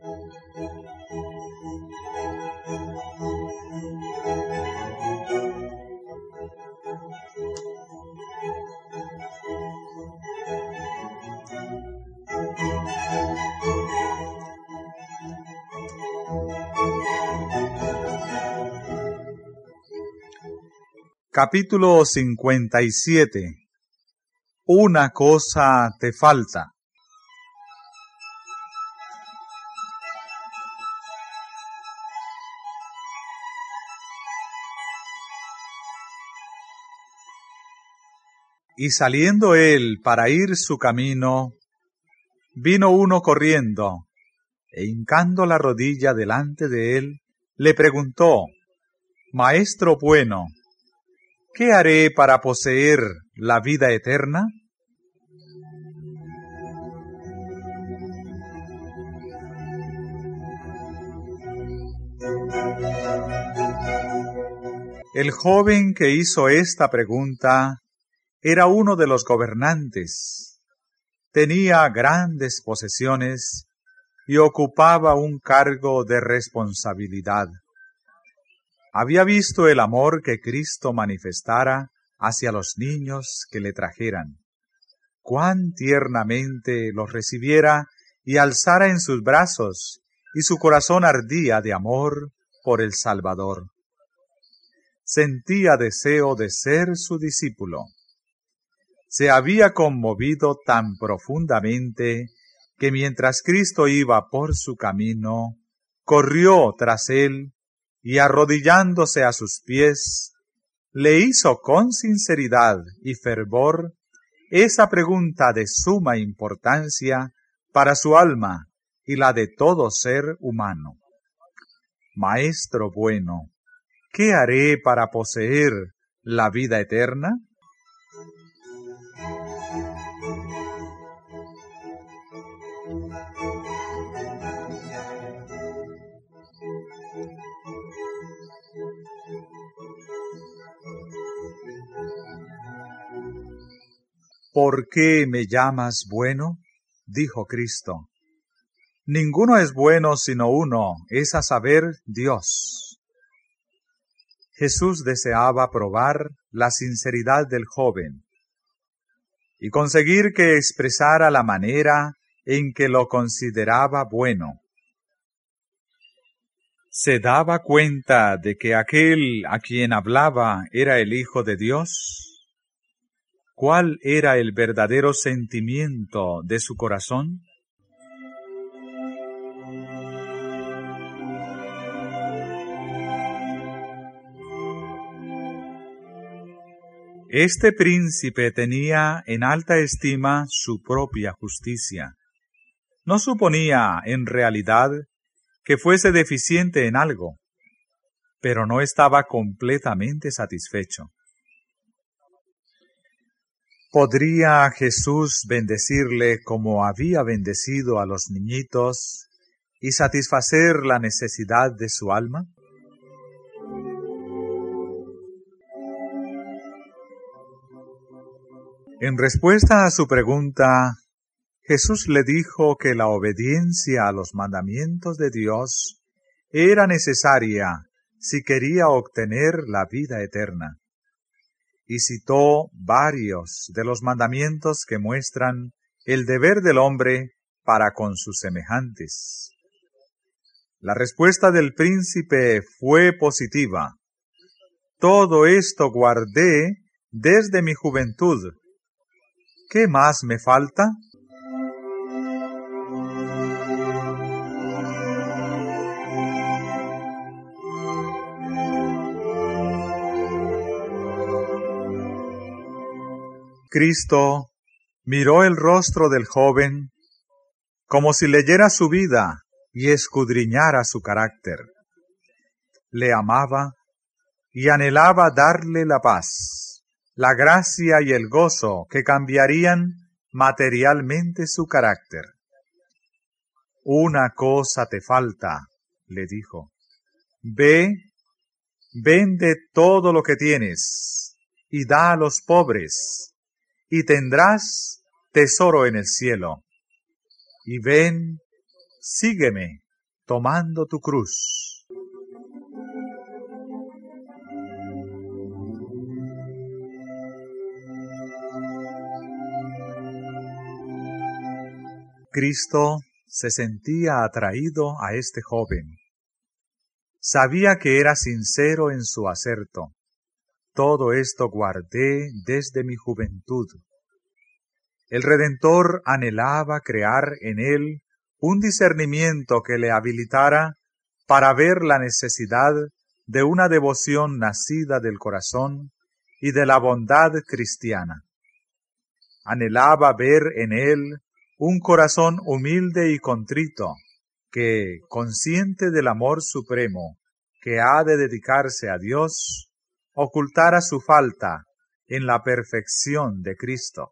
Capítulo 57. Una cosa te falta. Y saliendo él para ir su camino, vino uno corriendo, e hincando la rodilla delante de él, le preguntó: Maestro bueno, ¿qué haré para poseer la vida eterna? El joven que hizo esta pregunta era uno de los gobernantes. Tenía grandes posesiones y ocupaba un cargo de responsabilidad. Había visto el amor que Cristo manifestara hacia los niños que le trajeran, cuán tiernamente los recibiera y alzara en sus brazos, y su corazón ardía de amor por el Salvador. Sentía deseo de ser su discípulo. Se había conmovido tan profundamente que mientras Cristo iba por su camino, corrió tras él y arrodillándose a sus pies, le hizo con sinceridad y fervor esa pregunta de suma importancia para su alma y la de todo ser humano. Maestro bueno, ¿qué haré para poseer la vida eterna? ¿Por qué me llamas bueno? Dijo Cristo. Ninguno es bueno sino uno, es a saber, Dios. Jesús deseaba probar la sinceridad del joven y conseguir que expresara la manera en que lo consideraba bueno. ¿Se daba cuenta de que aquel a quien hablaba era el Hijo de Dios? ¿Cuál era el verdadero sentimiento de su corazón? Este príncipe tenía en alta estima su propia justicia. No suponía, en realidad, que fuese deficiente en algo, pero no estaba completamente satisfecho. ¿Podría Jesús bendecirle como había bendecido a los niñitos y satisfacer la necesidad de su alma? En respuesta a su pregunta, Jesús le dijo que la obediencia a los mandamientos de Dios era necesaria si quería obtener la vida eterna, y citó varios de los mandamientos que muestran el deber del hombre para con sus semejantes. La respuesta del príncipe fue positiva. Todo esto guardé desde mi juventud. ¿Qué más me falta? Cristo miró el rostro del joven como si leyera su vida y escudriñara su carácter. Le amaba y anhelaba darle la paz, la gracia y el gozo que cambiarían materialmente su carácter. Una cosa te falta, le dijo. Ve, vende todo lo que tienes y da a los pobres, y tendrás tesoro en el cielo. Y ven, sígueme. tomando tu cruz. Cristo se sentía atraído a este joven. Sabía que era sincero en su aserto. Todo esto guardé desde mi juventud. El Redentor anhelaba crear en él un discernimiento que le habilitara para ver la necesidad de una devoción nacida del corazón y de la bondad cristiana. Anhelaba ver en él un corazón humilde y contrito, que, consciente del amor supremo que ha de dedicarse a Dios, ocultara su falta en la perfección de Cristo.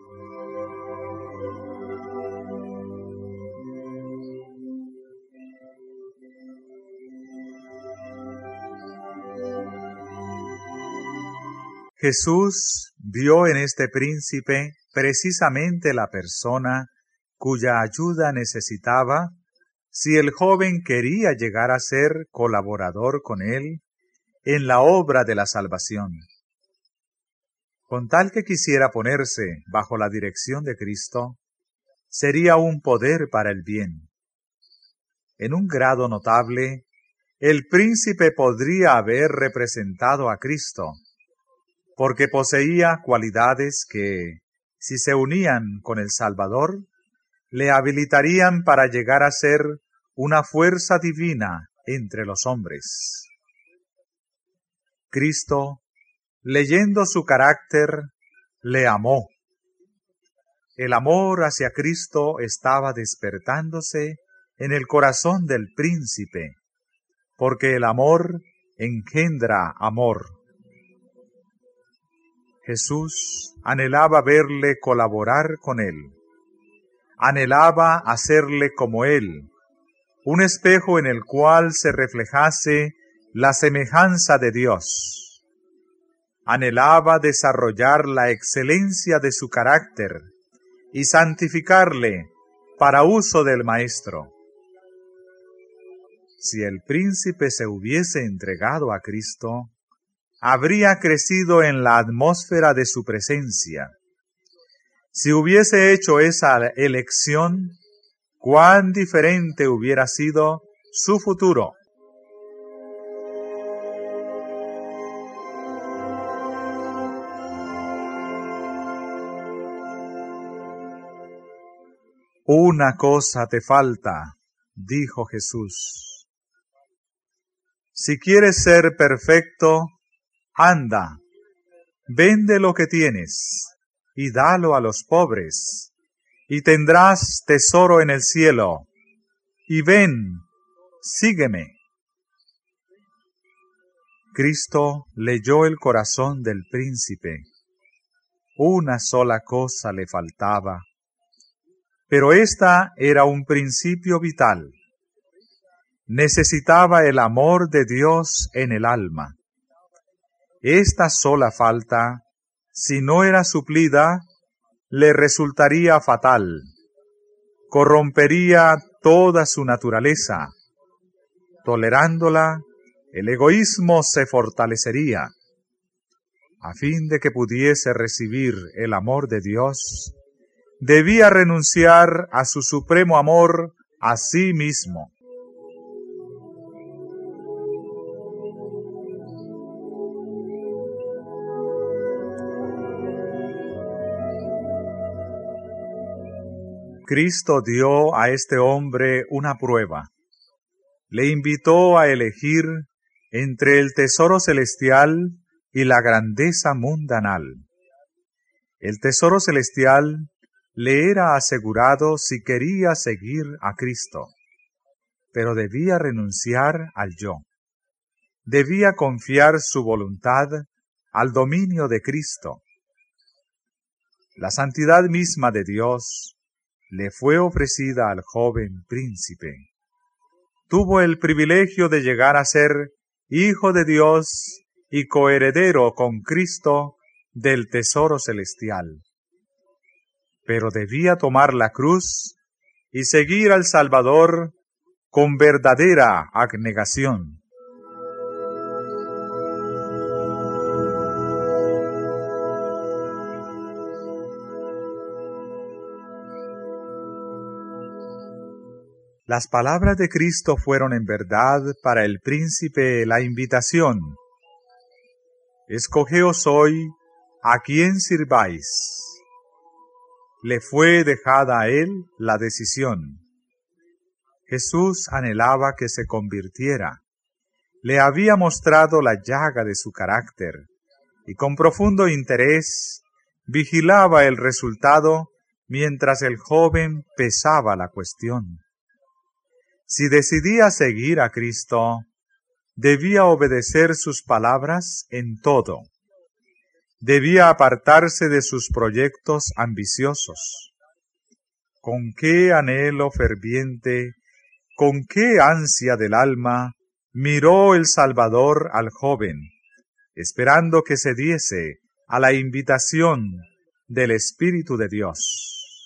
Jesús vio en este príncipe precisamente la persona cuya ayuda necesitaba si el joven quería llegar a ser colaborador con él en la obra de la salvación. Con tal que quisiera ponerse bajo la dirección de Cristo, sería un poder para el bien. En un grado notable, el príncipe podría haber representado a Cristo, porque poseía cualidades que, si se unían con el Salvador, le habilitarían para llegar a ser una fuerza divina entre los hombres. Cristo, leyendo su carácter, le amó. El amor hacia Cristo estaba despertándose en el corazón del príncipe, porque el amor engendra amor. Jesús anhelaba verle colaborar con él. Anhelaba hacerle como él, un espejo en el cual se reflejase la semejanza de Dios. Anhelaba desarrollar la excelencia de su carácter y santificarle para uso del Maestro. Si el príncipe se hubiese entregado a Cristo, habría crecido en la atmósfera de su presencia. Si hubiese hecho esa elección, cuán diferente hubiera sido su futuro. Una cosa te falta, dijo Jesús. Si quieres ser perfecto, anda, vende lo que tienes y dalo a los pobres, y tendrás tesoro en el cielo. Y ven, sígueme. Cristo leyó el corazón del príncipe. Una sola cosa le faltaba, pero esta era un principio vital. Necesitaba el amor de Dios en el alma. Esta sola falta, si no era suplida, le resultaría fatal. Corrompería toda su naturaleza. Tolerándola, el egoísmo se fortalecería. A fin de que pudiese recibir el amor de Dios, debía renunciar a su supremo amor a sí mismo. Cristo dio a este hombre una prueba. Le invitó a elegir entre el tesoro celestial y la grandeza mundanal. El tesoro celestial le era asegurado si quería seguir a Cristo, pero debía renunciar al yo. Debía confiar su voluntad al dominio de Cristo. La santidad misma de Dios le fue ofrecida al joven príncipe. Tuvo el privilegio de llegar a ser hijo de Dios y coheredero con Cristo del tesoro celestial. Pero debía tomar la cruz y seguir al Salvador con verdadera abnegación. Las palabras de Cristo fueron en verdad para el príncipe la invitación. Escogeos hoy a quién sirváis. Le fue dejada a él la decisión. Jesús anhelaba que se convirtiera. Le había mostrado la llaga de su carácter y con profundo interés vigilaba el resultado mientras el joven pesaba la cuestión. Si decidía seguir a Cristo, debía obedecer sus palabras en todo. Debía apartarse de sus proyectos ambiciosos. Con qué anhelo ferviente, con qué ansia del alma, miró el Salvador al joven, esperando que se diese a la invitación del Espíritu de Dios.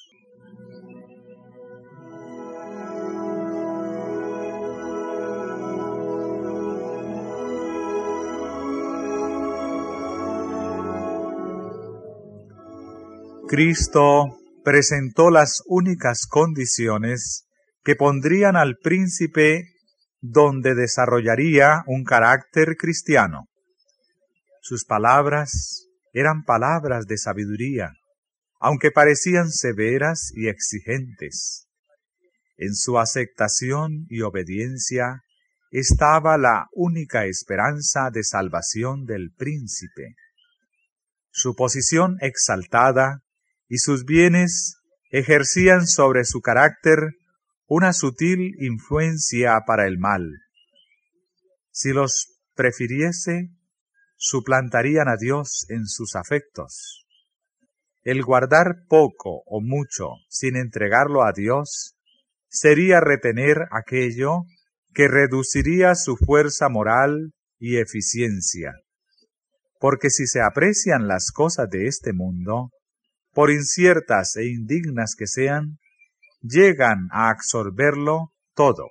Cristo presentó las únicas condiciones que pondrían al príncipe donde desarrollaría un carácter cristiano. Sus palabras eran palabras de sabiduría, aunque parecían severas y exigentes. En su aceptación y obediencia estaba la única esperanza de salvación del príncipe. Su posición exaltada y sus bienes ejercían sobre su carácter una sutil influencia para el mal. Si los prefiriese, suplantarían a Dios en sus afectos. El guardar poco o mucho sin entregarlo a Dios sería retener aquello que reduciría su fuerza moral y eficiencia. Porque si se aprecian las cosas de este mundo, por inciertas e indignas que sean, llegan a absorberlo todo.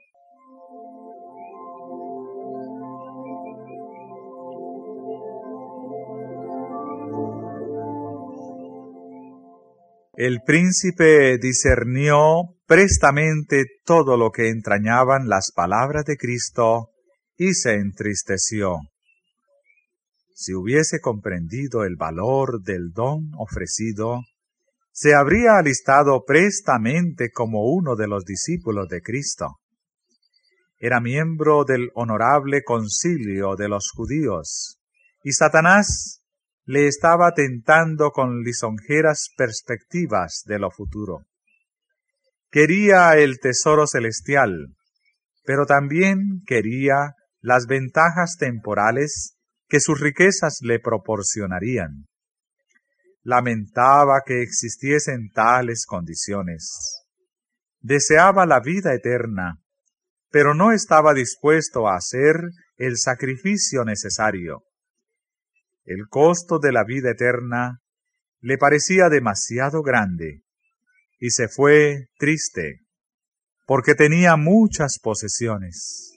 El príncipe discernió prestamente todo lo que entrañaban las palabras de Cristo y se entristeció. Si hubiese comprendido el valor del don ofrecido, se habría alistado prestamente como uno de los discípulos de Cristo. Era miembro del honorable concilio de los judíos, y Satanás le estaba tentando con lisonjeras perspectivas de lo futuro. Quería el tesoro celestial, pero también quería las ventajas temporales que sus riquezas le proporcionarían. Lamentaba que existiesen tales condiciones. Deseaba la vida eterna, pero no estaba dispuesto a hacer el sacrificio necesario. El costo de la vida eterna le parecía demasiado grande, y se fue triste, porque tenía muchas posesiones.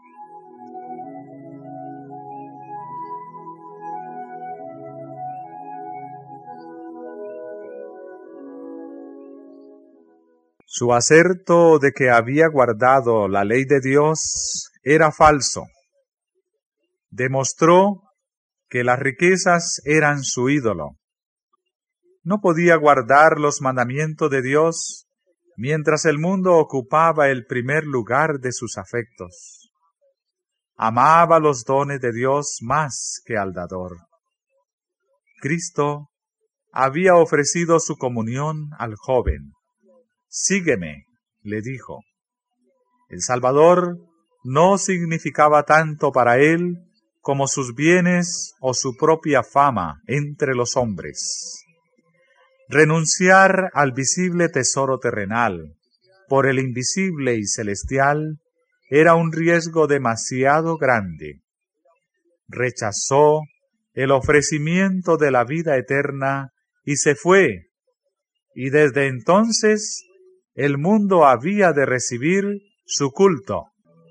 Su aserto de que había guardado la ley de Dios era falso. Demostró que las riquezas eran su ídolo. No podía guardar los mandamientos de Dios mientras el mundo ocupaba el primer lugar de sus afectos. Amaba los dones de Dios más que al dador. Cristo había ofrecido su comunión al joven. «Sígueme», le dijo. El Salvador no significaba tanto para él como sus bienes o su propia fama entre los hombres. Renunciar al visible tesoro terrenal por el invisible y celestial era un riesgo demasiado grande. Rechazó el ofrecimiento de la vida eterna y se fue, y desde entonces el mundo había de recibir su culto.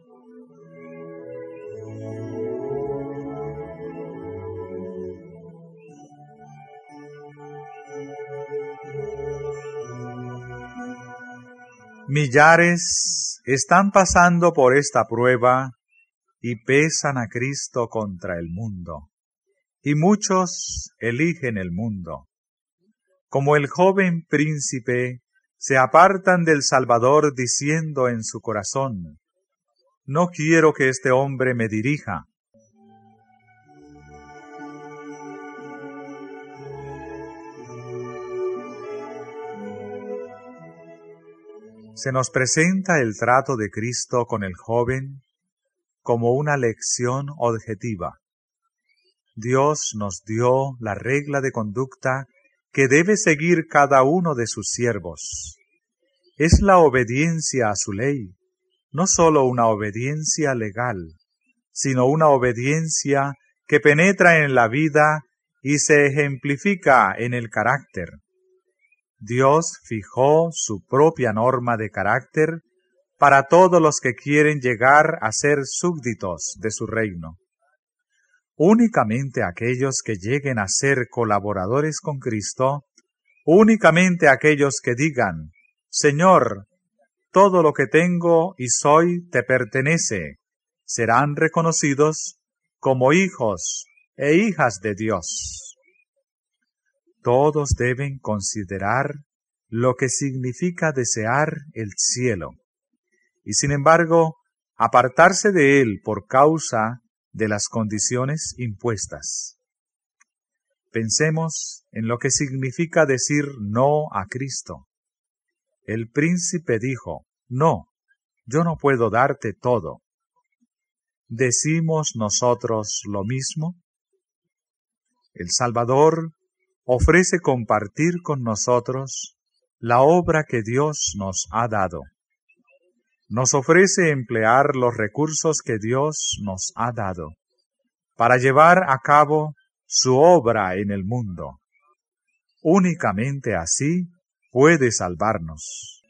Millares están pasando por esta prueba y pesan a Cristo contra el mundo, y muchos eligen el mundo. Como el joven príncipe, se apartan del Salvador diciendo en su corazón: no quiero que este hombre me dirija. Se nos presenta el trato de Cristo con el joven como una lección objetiva. Dios nos dio la regla de conducta que debe seguir cada uno de sus siervos. Es la obediencia a su ley, no sólo una obediencia legal, sino una obediencia que penetra en la vida y se ejemplifica en el carácter. Dios fijó su propia norma de carácter para todos los que quieren llegar a ser súbditos de su reino. Únicamente aquellos que lleguen a ser colaboradores con Cristo, únicamente aquellos que digan: Señor, todo lo que tengo y soy te pertenece, serán reconocidos como hijos e hijas de Dios. Todos deben considerar lo que significa desear el cielo, y sin embargo, apartarse de él por causa de las condiciones impuestas. Pensemos en lo que significa decir no a Cristo. El príncipe dijo: no, yo no puedo darte todo. ¿Decimos nosotros lo mismo? El Salvador ofrece compartir con nosotros la obra que Dios nos ha dado. Nos ofrece emplear los recursos que Dios nos ha dado para llevar a cabo su obra en el mundo. Únicamente así puede salvarnos.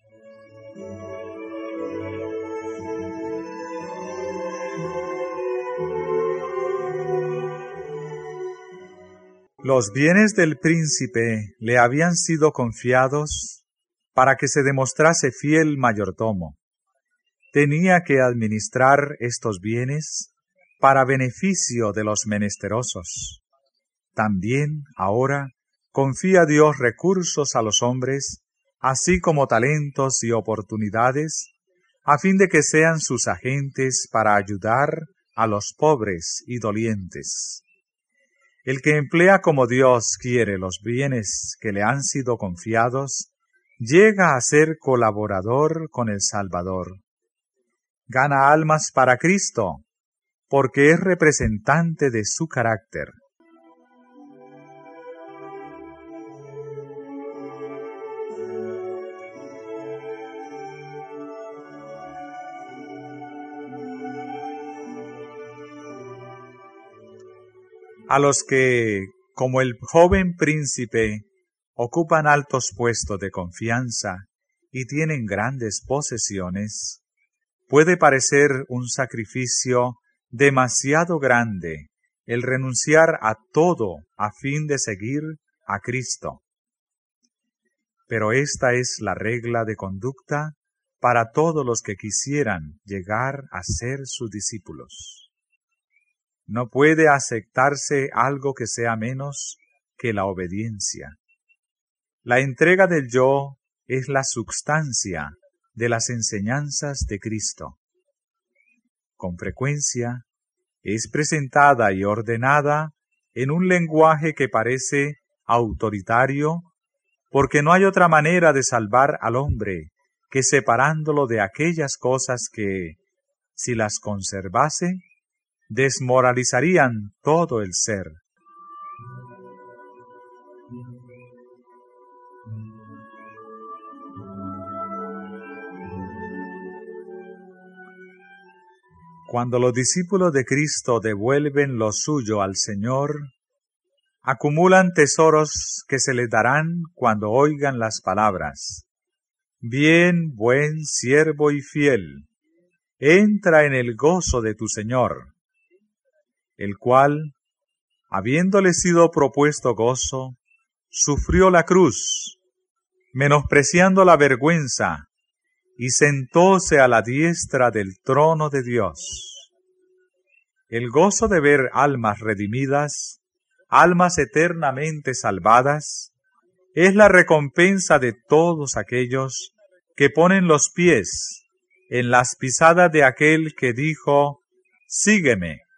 Los bienes del príncipe le habían sido confiados para que se demostrase fiel mayordomo. Tenía que administrar estos bienes para beneficio de los menesterosos. También, ahora, confía Dios recursos a los hombres, así como talentos y oportunidades, a fin de que sean sus agentes para ayudar a los pobres y dolientes. El que emplea como Dios quiere los bienes que le han sido confiados, llega a ser colaborador con el Salvador. Gana almas para Cristo, porque es representante de su carácter. A los que, como el joven príncipe, ocupan altos puestos de confianza y tienen grandes posesiones, puede parecer un sacrificio demasiado grande el renunciar a todo a fin de seguir a Cristo. Pero esta es la regla de conducta para todos los que quisieran llegar a ser sus discípulos. No puede aceptarse algo que sea menos que la obediencia. La entrega del yo es la substancia de las enseñanzas de Cristo. Con frecuencia es presentada y ordenada en un lenguaje que parece autoritario, porque no hay otra manera de salvar al hombre que separándolo de aquellas cosas que, si las conservase, desmoralizarían todo el ser. Cuando los discípulos de Cristo devuelven lo suyo al Señor, acumulan tesoros que se les darán cuando oigan las palabras: bien, buen siervo y fiel, entra en el gozo de tu Señor, el cual, habiéndole sido propuesto gozo, sufrió la cruz, menospreciando la vergüenza, y sentóse a la diestra del trono de Dios. El gozo de ver almas redimidas, almas eternamente salvadas, es la recompensa de todos aquellos que ponen los pies en las pisadas de aquel que dijo: sígueme.